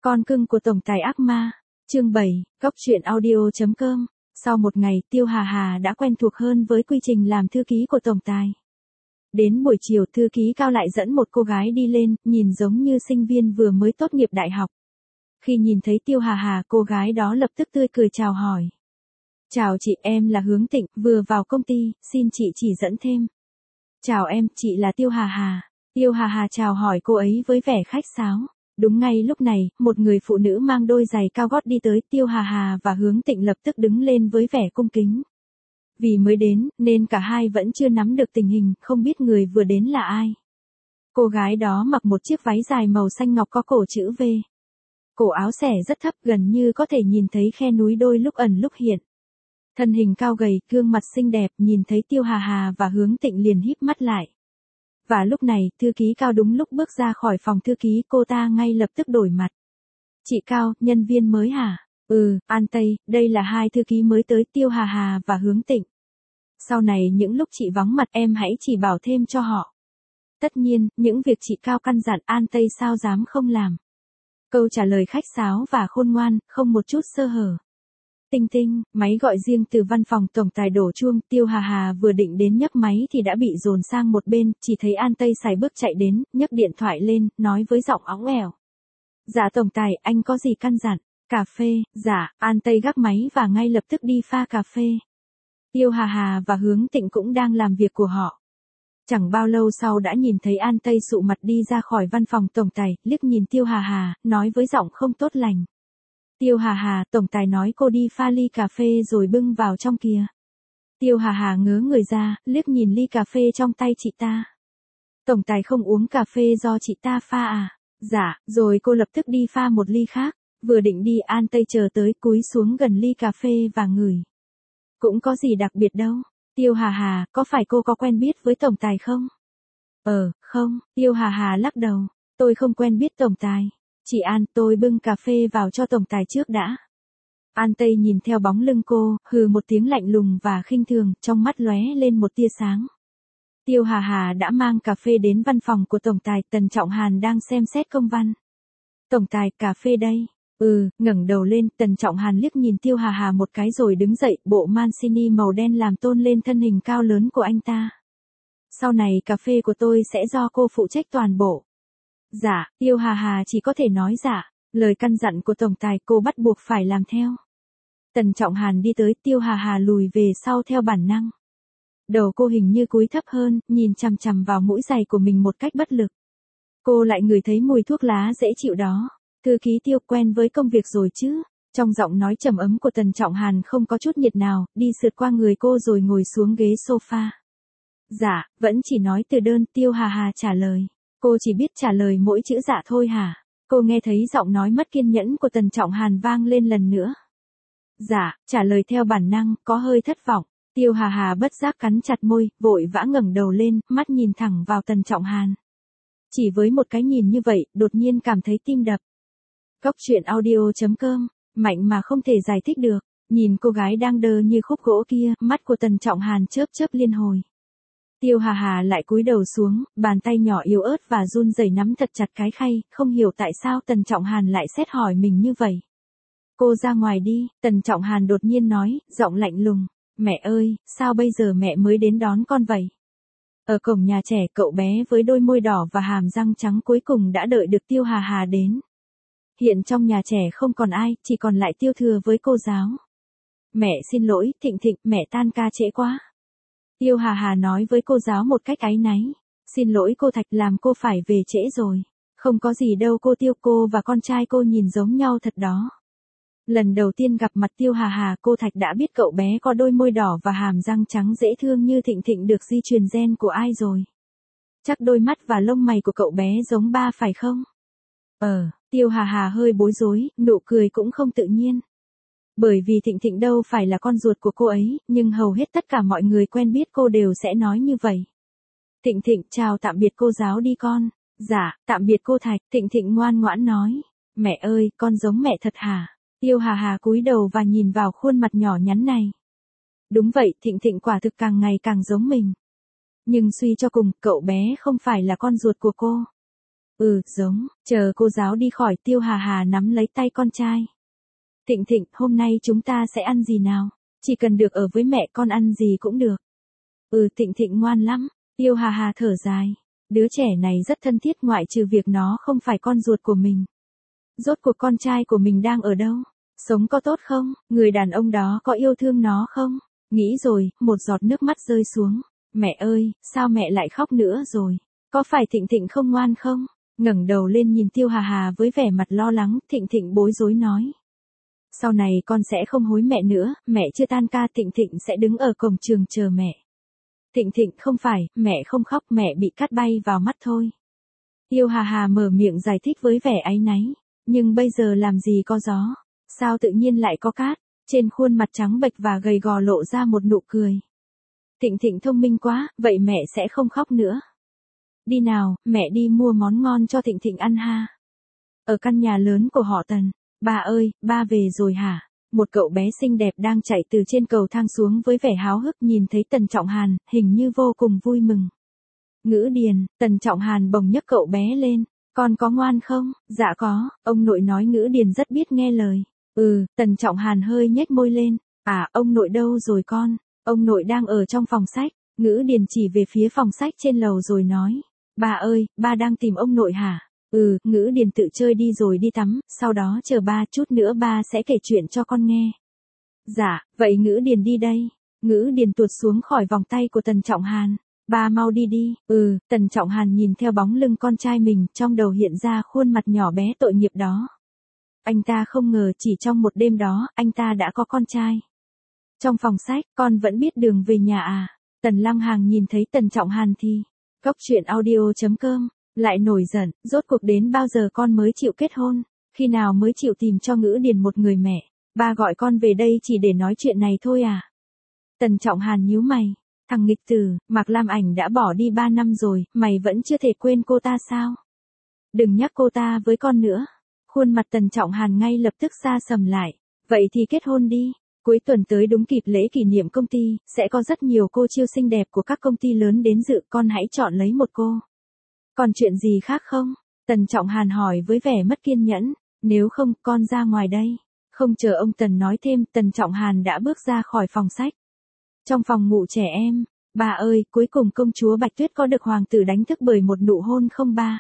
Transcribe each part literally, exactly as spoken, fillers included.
Con cưng của tổng tài ác ma, chương bảy, Cóc truyện audio chấm com. Sau một ngày, Tiêu Hà Hà đã quen thuộc hơn với quy trình làm thư ký của tổng tài. Đến buổi chiều, thư ký Cao lại dẫn một cô gái đi lên, nhìn giống như sinh viên vừa mới tốt nghiệp đại học. Khi nhìn thấy Tiêu Hà Hà, cô gái đó lập tức tươi cười chào hỏi. Chào chị, em là Hướng Tịnh, vừa vào công ty, xin chị chỉ dẫn thêm. Chào em, chị là Tiêu Hà Hà. Tiêu Hà Hà chào hỏi cô ấy với vẻ khách sáo. Đúng ngay lúc này, một người phụ nữ mang đôi giày cao gót đi tới. Tiêu Hà Hà và Hướng Tịnh lập tức đứng lên với vẻ cung kính. Vì mới đến, nên cả hai vẫn chưa nắm được tình hình, không biết người vừa đến là ai. Cô gái đó mặc một chiếc váy dài màu xanh ngọc có cổ chữ V. Cổ áo xẻ rất thấp, gần như có thể nhìn thấy khe núi đôi lúc ẩn lúc hiện. Thân hình cao gầy, gương mặt xinh đẹp, nhìn thấy Tiêu Hà Hà và Hướng Tịnh liền híp mắt lại. Và lúc này, thư ký Cao đúng lúc bước ra khỏi phòng thư ký, cô ta ngay lập tức đổi mặt. Chị Cao, nhân viên mới hả? Ừ, An Tây, đây là hai thư ký mới tới, Tiêu Hà Hà và Hướng Tịnh. Sau này những lúc chị vắng mặt em hãy chỉ bảo thêm cho họ. Tất nhiên, những việc chị Cao căn dặn An Tây sao dám không làm. Câu trả lời khách sáo và khôn ngoan, không một chút sơ hở. Tinh tinh, máy gọi riêng từ văn phòng tổng tài đổ chuông. Tiêu Hà Hà vừa định đến nhấc máy thì đã bị dồn sang một bên, chỉ thấy An Tây sải bước chạy đến, nhấc điện thoại lên, nói với giọng óng ẻo. Dạ tổng tài, anh có gì căn dặn? Cà phê, dạ. An Tây gác máy và ngay lập tức đi pha cà phê. Tiêu Hà Hà và Hướng Tịnh cũng đang làm việc của họ. Chẳng bao lâu sau đã nhìn thấy An Tây sụ mặt đi ra khỏi văn phòng tổng tài, liếc nhìn Tiêu Hà Hà, nói với giọng không tốt lành. Tiêu Hà Hà, tổng tài nói cô đi pha ly cà phê rồi bưng vào trong kìa. Tiêu Hà Hà ngớ người ra, liếc nhìn ly cà phê trong tay chị ta. Tổng tài không uống cà phê do chị ta pha à? Dạ, rồi cô lập tức đi pha một ly khác. Vừa định đi, An Tây chờ tới, cúi xuống gần ly cà phê và ngửi. Cũng có gì đặc biệt đâu. Tiêu Hà Hà, có phải cô có quen biết với tổng tài không? Ờ, không. Tiêu Hà Hà lắc đầu. Tôi không quen biết tổng tài. Chị An, tôi bưng cà phê vào cho tổng tài trước đã. An Tây nhìn theo bóng lưng cô, hừ một tiếng lạnh lùng và khinh thường, trong mắt lóe lên một tia sáng. Tiêu Hà Hà đã mang cà phê đến văn phòng của tổng tài, Tần Trọng Hàn đang xem xét công văn. Tổng tài, cà phê đây. Ừ, ngẩng đầu lên, Tần Trọng Hàn liếc nhìn Tiêu Hà Hà một cái rồi đứng dậy, bộ Mancini màu đen làm tôn lên thân hình cao lớn của anh ta. Sau này cà phê của tôi sẽ do cô phụ trách toàn bộ. Dạ, Tiêu Hà Hà chỉ có thể nói dạ, lời căn dặn của tổng tài cô bắt buộc phải làm theo. Tần Trọng Hàn đi tới, Tiêu Hà Hà lùi về sau theo bản năng. Đầu cô hình như cúi thấp hơn, nhìn chằm chằm vào mũi giày của mình một cách bất lực. Cô lại ngửi thấy mùi thuốc lá dễ chịu đó. Thư ký Tiêu, quen với công việc rồi chứ? Trong giọng nói trầm ấm của Tần Trọng Hàn không có chút nhiệt nào, đi sượt qua người cô rồi ngồi xuống ghế sofa. Dạ, vẫn chỉ nói từ đơn, Tiêu Hà Hà trả lời. Cô chỉ biết trả lời mỗi chữ dạ thôi hả? Cô nghe thấy giọng nói mất kiên nhẫn của Tần Trọng Hàn vang lên lần nữa. Dạ, trả lời theo bản năng, có hơi thất vọng. Tiêu Hà Hà bất giác cắn chặt môi, vội vã ngẩng đầu lên, mắt nhìn thẳng vào Tần Trọng Hàn. Chỉ với một cái nhìn như vậy, đột nhiên cảm thấy tim đập. Cóc truyện audio chấm com, mạnh mà không thể giải thích được. Nhìn cô gái đang đơ như khúc gỗ kia, mắt của Tần Trọng Hàn chớp chớp liên hồi. Tiêu Hà Hà lại cúi đầu xuống, bàn tay nhỏ yếu ớt và run rẩy nắm thật chặt cái khay, không hiểu tại sao Tần Trọng Hàn lại xét hỏi mình như vậy. Cô ra ngoài đi, Tần Trọng Hàn đột nhiên nói, giọng lạnh lùng. Mẹ ơi, sao bây giờ mẹ mới đến đón con vậy? Ở cổng nhà trẻ, cậu bé với đôi môi đỏ và hàm răng trắng cuối cùng đã đợi được Tiêu Hà Hà đến. Hiện trong nhà trẻ không còn ai, chỉ còn lại Tiêu Thừa với cô giáo. Mẹ xin lỗi, Thịnh Thịnh, mẹ tan ca trễ quá. Tiêu Hà Hà nói với cô giáo một cách áy náy. Xin lỗi cô Thạch, làm cô phải về trễ rồi. Không có gì đâu cô Tiêu, cô và con trai cô nhìn giống nhau thật đó. Lần đầu tiên gặp mặt Tiêu Hà Hà, cô Thạch đã biết cậu bé có đôi môi đỏ và hàm răng trắng dễ thương như Thịnh Thịnh được di truyền gen của ai rồi. Chắc đôi mắt và lông mày của cậu bé giống ba phải không? Ờ, Tiêu Hà Hà hơi bối rối, nụ cười cũng không tự nhiên. Bởi vì Thịnh Thịnh đâu phải là con ruột của cô ấy, nhưng hầu hết tất cả mọi người quen biết cô đều sẽ nói như vậy. Thịnh Thịnh, chào tạm biệt cô giáo đi con. Dạ, tạm biệt cô Thạch, Thịnh Thịnh ngoan ngoãn nói. Mẹ ơi, con giống mẹ thật hả? Tiêu Hà Hà cúi đầu và nhìn vào khuôn mặt nhỏ nhắn này. Đúng vậy, Thịnh Thịnh quả thực càng ngày càng giống mình. Nhưng suy cho cùng, cậu bé không phải là con ruột của cô. Ừ, giống, chờ cô giáo đi khỏi Tiêu Hà Hà nắm lấy tay con trai. Thịnh Thịnh, hôm nay chúng ta sẽ ăn gì nào? Chỉ cần được ở với mẹ con ăn gì cũng được. Ừ, Thịnh Thịnh ngoan lắm. Tiêu Hà Hà thở dài. Đứa trẻ này rất thân thiết ngoại trừ việc nó không phải con ruột của mình. Rốt cuộc con trai của mình đang ở đâu? Sống có tốt không? Người đàn ông đó có yêu thương nó không? Nghĩ rồi, một giọt nước mắt rơi xuống. Mẹ ơi, sao mẹ lại khóc nữa rồi? Có phải Thịnh Thịnh không ngoan không? Ngẩng đầu lên nhìn Tiêu Hà Hà với vẻ mặt lo lắng, Thịnh Thịnh bối rối nói. Sau này con sẽ không hối mẹ nữa, mẹ chưa tan ca. Thịnh Thịnh sẽ đứng ở cổng trường chờ mẹ. Thịnh Thịnh không phải, mẹ không khóc, mẹ bị cát bay vào mắt thôi. Tiêu Hà Hà mở miệng giải thích với vẻ áy náy. Nhưng bây giờ làm gì có gió? Sao tự nhiên lại có cát? Trên khuôn mặt trắng bệch và gầy gò lộ ra một nụ cười. Thịnh Thịnh thông minh quá, vậy mẹ sẽ không khóc nữa. Đi nào, mẹ đi mua món ngon cho Thịnh Thịnh ăn ha. Ở căn nhà lớn của họ Tần. Ba ơi, ba về rồi hả? Một cậu bé xinh đẹp đang chạy từ trên cầu thang xuống với vẻ háo hức nhìn thấy Tần Trọng Hàn, hình như vô cùng vui mừng. Ngữ Điền, Tần Trọng Hàn bồng nhấc cậu bé lên. Con có ngoan không? Dạ có, ông nội nói Ngữ Điền rất biết nghe lời. Ừ, Tần Trọng Hàn hơi nhếch môi lên. À, ông nội đâu rồi con? Ông nội đang ở trong phòng sách. Ngữ Điền chỉ về phía phòng sách trên lầu rồi nói. Ba ơi, ba đang tìm ông nội hả? Ừ, Ngữ Điền tự chơi đi rồi đi tắm, sau đó chờ ba chút nữa ba sẽ kể chuyện cho con nghe. Dạ, vậy Ngữ Điền đi đây. Ngữ Điền tuột xuống khỏi vòng tay của Tần Trọng Hàn. Ba mau đi đi. Ừ, Tần Trọng Hàn nhìn theo bóng lưng con trai mình, trong đầu hiện ra khuôn mặt nhỏ bé tội nghiệp đó. Anh ta không ngờ chỉ trong một đêm đó, anh ta đã có con trai. Trong phòng sách, con vẫn biết đường về nhà à? Tần Lăng Hàng nhìn thấy Tần Trọng Hàn thì, Cốc truyện audio chấm com, lại nổi giận, rốt cuộc đến bao giờ con mới chịu kết hôn? Khi nào mới chịu tìm cho Ngữ Điền một người mẹ? Ba gọi con về đây chỉ để nói chuyện này thôi à? Tần Trọng Hàn nhíu mày. Thằng nghịch tử, Mạc Lam Ảnh đã bỏ đi ba năm rồi, mày vẫn chưa thể quên cô ta sao? Đừng nhắc cô ta với con nữa. Khuôn mặt Tần Trọng Hàn ngay lập tức xa sầm lại. Vậy thì kết hôn đi. Cuối tuần tới đúng kịp lễ kỷ niệm công ty, sẽ có rất nhiều cô chiêu xinh đẹp của các công ty lớn đến dự, con hãy chọn lấy một cô. Còn chuyện gì khác không? Tần Trọng Hàn hỏi với vẻ mất kiên nhẫn. Nếu không, con ra ngoài đây. Không chờ ông Tần nói thêm, Tần Trọng Hàn đã bước ra khỏi phòng sách. Trong phòng ngủ trẻ em, ba ơi, cuối cùng công chúa Bạch Tuyết có được hoàng tử đánh thức bởi một nụ hôn không ba?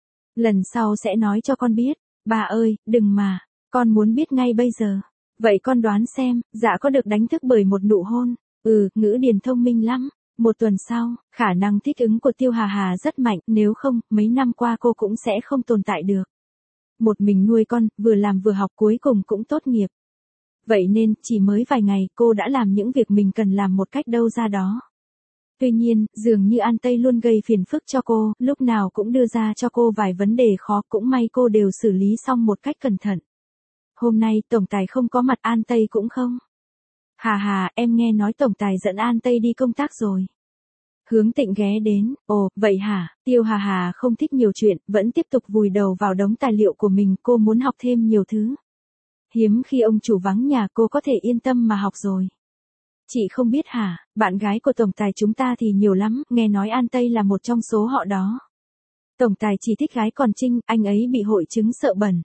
Lần sau sẽ nói cho con biết. Ba ơi, đừng mà, con muốn biết ngay bây giờ. Vậy con đoán xem, dạ có được đánh thức bởi một nụ hôn? Ừ, Ngữ Điền thông minh lắm. Một tuần sau, khả năng thích ứng của Tiêu Hà Hà rất mạnh, nếu không, mấy năm qua cô cũng sẽ không tồn tại được. Một mình nuôi con, vừa làm vừa học cuối cùng cũng tốt nghiệp. Vậy nên, chỉ mới vài ngày, cô đã làm những việc mình cần làm một cách đâu ra đó. Tuy nhiên, dường như An Tây luôn gây phiền phức cho cô, lúc nào cũng đưa ra cho cô vài vấn đề khó, cũng may cô đều xử lý xong một cách cẩn thận. Hôm nay, Tổng Tài không có mặt, An Tây cũng không. Hà hà, em nghe nói Tổng Tài dẫn An Tây đi công tác rồi. Hướng Tịnh ghé đến, ồ, vậy hả? Tiêu Hà Hà không thích nhiều chuyện, vẫn tiếp tục vùi đầu vào đống tài liệu của mình, cô muốn học thêm nhiều thứ. Hiếm khi ông chủ vắng nhà cô có thể yên tâm mà học rồi. Chị không biết hả, bạn gái của Tổng Tài chúng ta thì nhiều lắm, nghe nói An Tây là một trong số họ đó. Tổng Tài chỉ thích gái còn Trinh, anh ấy bị hội chứng sợ bẩn.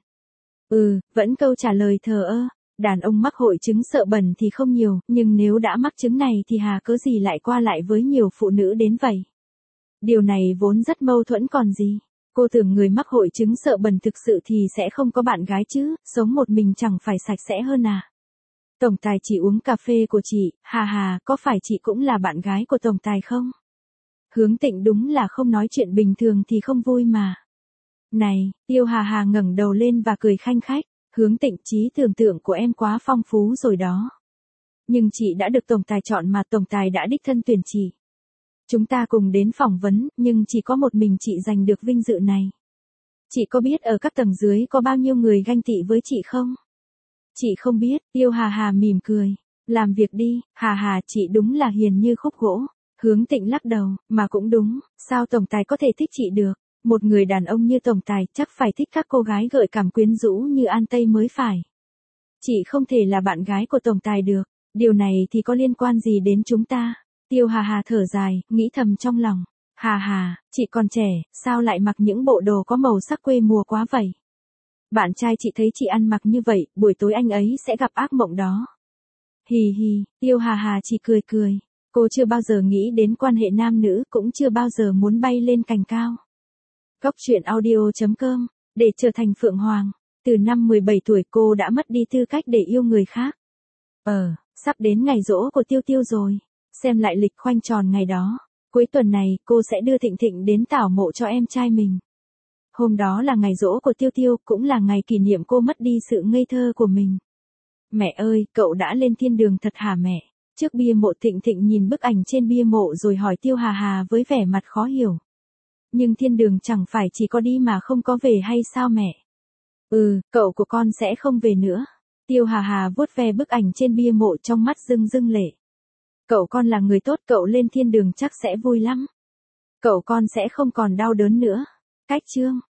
Ừ, vẫn câu trả lời thờ ơ. Đàn ông mắc hội chứng sợ bẩn thì không nhiều, nhưng nếu đã mắc chứng này thì hà cớ gì lại qua lại với nhiều phụ nữ đến vậy. Điều này vốn rất mâu thuẫn còn gì. Cô tưởng người mắc hội chứng sợ bẩn thực sự thì sẽ không có bạn gái chứ, sống một mình chẳng phải sạch sẽ hơn à. Tổng Tài chỉ uống cà phê của chị, hà hà, có phải chị cũng là bạn gái của Tổng Tài không? Hướng Tịnh đúng là không nói chuyện bình thường thì không vui mà. Này, Tiêu Hà Hà ngẩng đầu lên và cười khanh khách. Hướng Tịnh, trí tưởng tượng của em quá phong phú rồi đó. Nhưng chị đã được Tổng Tài chọn mà, Tổng Tài đã đích thân tuyển chị. Chúng ta cùng đến phỏng vấn, nhưng chỉ có một mình chị giành được vinh dự này. Chị có biết ở các tầng dưới có bao nhiêu người ganh tị với chị không? Chị không biết, Tiêu Hà Hà mỉm cười. Làm việc đi, Hà Hà, chị đúng là hiền như khúc gỗ. Hướng Tịnh lắc đầu, mà cũng đúng, sao Tổng Tài có thể thích chị được? Một người đàn ông như Tổng Tài chắc phải thích các cô gái gợi cảm quyến rũ như An Tây mới phải. Chị không thể là bạn gái của Tổng Tài được, điều này thì có liên quan gì đến chúng ta? Tiêu Hà Hà thở dài, nghĩ thầm trong lòng. Hà hà, chị còn trẻ, sao lại mặc những bộ đồ có màu sắc quê mùa quá vậy? Bạn trai chị thấy chị ăn mặc như vậy, buổi tối anh ấy sẽ gặp ác mộng đó. Hì hì, Tiêu Hà Hà chỉ cười cười. Cô chưa bao giờ nghĩ đến quan hệ nam nữ, cũng chưa bao giờ muốn bay lên cành cao. Góc truyện audio chấm com, để trở thành Phượng Hoàng, từ năm mười bảy tuổi cô đã mất đi tư cách để yêu người khác. Ờ, sắp đến ngày giỗ của Tiêu Tiêu rồi. Xem lại lịch khoanh tròn ngày đó. Cuối tuần này, cô sẽ đưa Thịnh Thịnh đến tảo mộ cho em trai mình. Hôm đó là ngày giỗ của Tiêu Tiêu, cũng là ngày kỷ niệm cô mất đi sự ngây thơ của mình. Mẹ ơi, cậu đã lên thiên đường thật hả mẹ? Trước bia mộ Thịnh Thịnh nhìn bức ảnh trên bia mộ rồi hỏi Tiêu Hà Hà với vẻ mặt khó hiểu. Nhưng thiên đường chẳng phải chỉ có đi mà không có về hay sao mẹ? Ừ, cậu của con sẽ không về nữa. Tiêu Hà Hà vuốt ve bức ảnh trên bia mộ trong mắt rưng rưng lệ. Cậu con là người tốt, cậu lên thiên đường chắc sẽ vui lắm. Cậu con sẽ không còn đau đớn nữa. Cách chương